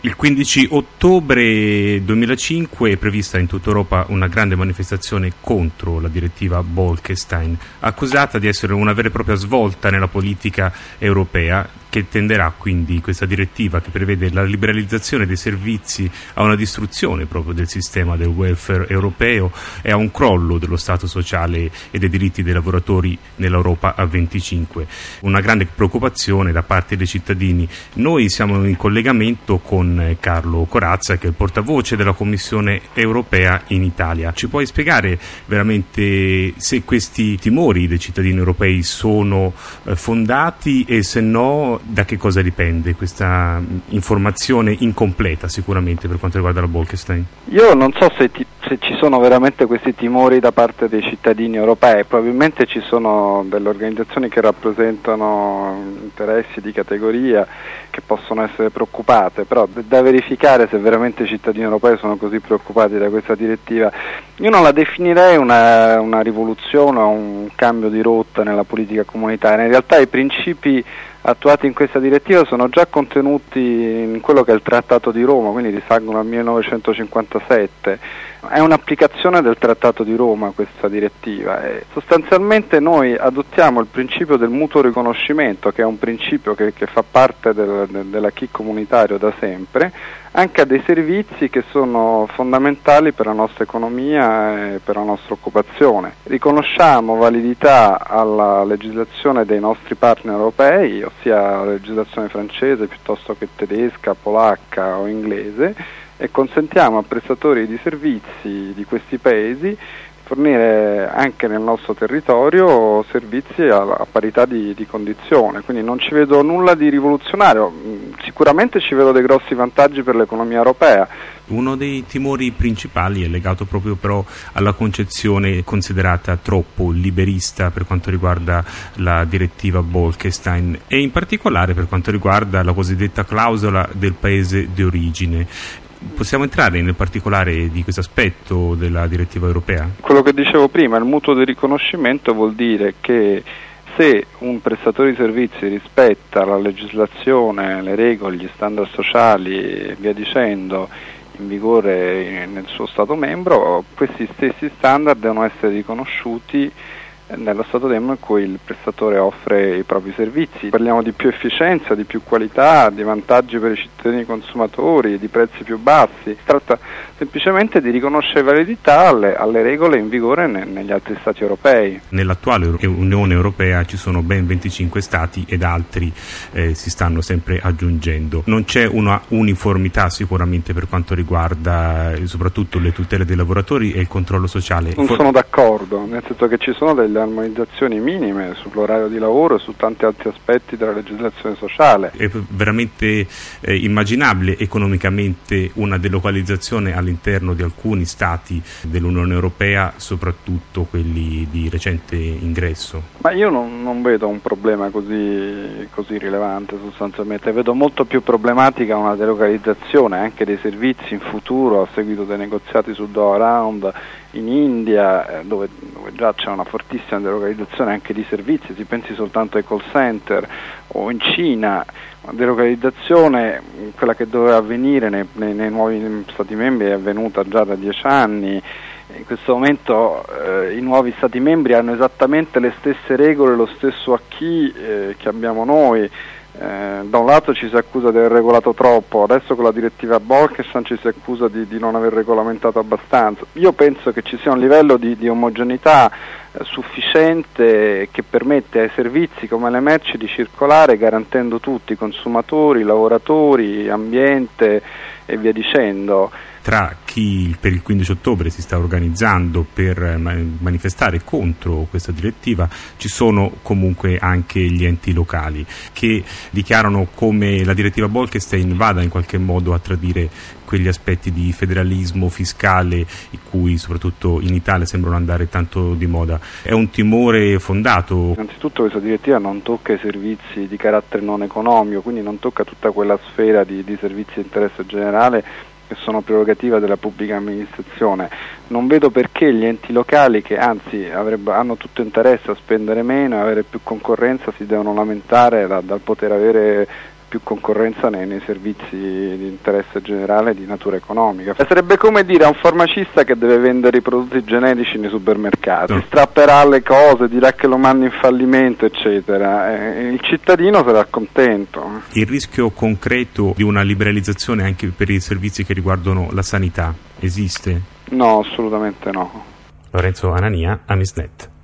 Il 15 ottobre 2005 è prevista in tutta Europa una grande manifestazione contro la direttiva Bolkestein, accusata di essere una vera e propria svolta nella politica europea, che tenderà quindi questa direttiva, che prevede la liberalizzazione dei servizi, a una distruzione proprio del sistema del welfare europeo e a un crollo dello Stato sociale e dei diritti dei lavoratori nell'Europa a 25. Una grande preoccupazione da parte dei cittadini. Noi siamo in collegamento con Carlo Corazza, che è il portavoce della Commissione europea in Italia. Ci puoi spiegare veramente se questi timori dei cittadini europei sono fondati e se no da che cosa dipende questa informazione incompleta sicuramente per quanto riguarda la Bolkestein? Io non so se ci sono veramente questi timori da parte dei cittadini europei. Probabilmente ci sono delle organizzazioni che rappresentano interessi di categoria che possono essere preoccupate, però da verificare se veramente i cittadini europei sono così preoccupati da questa direttiva. Io non la definirei una rivoluzione o un cambio di rotta nella politica comunitaria. In realtà i principi attuati in questa direttiva sono già contenuti in quello che è il Trattato di Roma, quindi risalgono al 1957. È un'applicazione del Trattato di Roma questa direttiva e sostanzialmente noi adottiamo il principio del mutuo riconoscimento, che è un principio che fa parte dell'acquis comunitario da sempre, anche a dei servizi che sono fondamentali per la nostra economia e per la nostra occupazione. Riconosciamo validità alla legislazione dei nostri partner europei, ossia la legislazione francese piuttosto che tedesca, polacca o inglese, e consentiamo a prestatori di servizi di questi paesi fornire anche nel nostro territorio servizi a parità di condizione, quindi non ci vedo nulla di rivoluzionario, sicuramente ci vedo dei grossi vantaggi per l'economia europea. Uno dei timori principali è legato proprio però alla concezione considerata troppo liberista per quanto riguarda la direttiva Bolkestein e in particolare per quanto riguarda la cosiddetta clausola del paese di origine. Possiamo entrare nel particolare di questo aspetto della direttiva europea? Quello che dicevo prima, il mutuo di riconoscimento vuol dire che se un prestatore di servizi rispetta la legislazione, le regole, gli standard sociali e via dicendo in vigore nel suo Stato membro, questi stessi standard devono essere riconosciuti nello Stato membro in cui il prestatore offre i propri servizi. Parliamo di più efficienza, di più qualità, di vantaggi per i cittadini consumatori, di prezzi più bassi. Si tratta semplicemente di riconoscere validità alle regole in vigore negli altri Stati europei. Nell'attuale Unione Europea ci sono ben 25 Stati ed altri si stanno sempre aggiungendo. Non c'è una uniformità sicuramente per quanto riguarda soprattutto le tutele dei lavoratori e il controllo sociale. Non sono d'accordo, nel senso che ci sono delle armonizzazioni minime sull'orario di lavoro e su tanti altri aspetti della legislazione sociale. È veramente immaginabile economicamente una delocalizzazione all'interno di alcuni stati dell'Unione Europea, soprattutto quelli di recente ingresso? Ma io non vedo un problema così rilevante sostanzialmente, vedo molto più problematica una delocalizzazione anche dei servizi in futuro a seguito dei negoziati sul Doha Round in India, dove già c'è una fortissima delocalizzazione anche di servizi, si pensi soltanto ai call center, o in Cina, una delocalizzazione, quella che doveva avvenire nei nuovi Stati membri è avvenuta già da 10 anni. In questo momento i nuovi Stati membri hanno esattamente le stesse regole, lo stesso acquis che abbiamo noi. Da un lato ci si accusa di aver regolato troppo, adesso con la direttiva Bolkestein ci si accusa di non aver regolamentato abbastanza. Io penso che ci sia un livello di omogeneità sufficiente che permette ai servizi come alle merci di circolare garantendo tutti, consumatori, lavoratori, ambiente e via dicendo. Tra chi per il 15 ottobre si sta organizzando per manifestare contro questa direttiva ci sono comunque anche gli enti locali che dichiarano come la direttiva Bolkestein vada in qualche modo a tradire quegli aspetti di federalismo fiscale in cui soprattutto in Italia sembrano andare tanto di moda. È un timore fondato? Innanzitutto questa direttiva non tocca i servizi di carattere non economico, quindi non tocca tutta quella sfera di servizi di interesse generale che sono prerogativa della pubblica amministrazione. Non vedo perché gli enti locali, che anzi hanno tutto interesse a spendere meno e avere più concorrenza, si devono lamentare dal poter avere più concorrenza nei servizi di interesse generale di natura economica. Sarebbe come dire a un farmacista che deve vendere i prodotti generici nei supermercati, strapperà le cose, dirà che lo manda in fallimento, eccetera. Il cittadino sarà contento. Il rischio concreto di una liberalizzazione anche per i servizi che riguardano la sanità esiste? No, assolutamente no. Lorenzo Anania, Amisnet.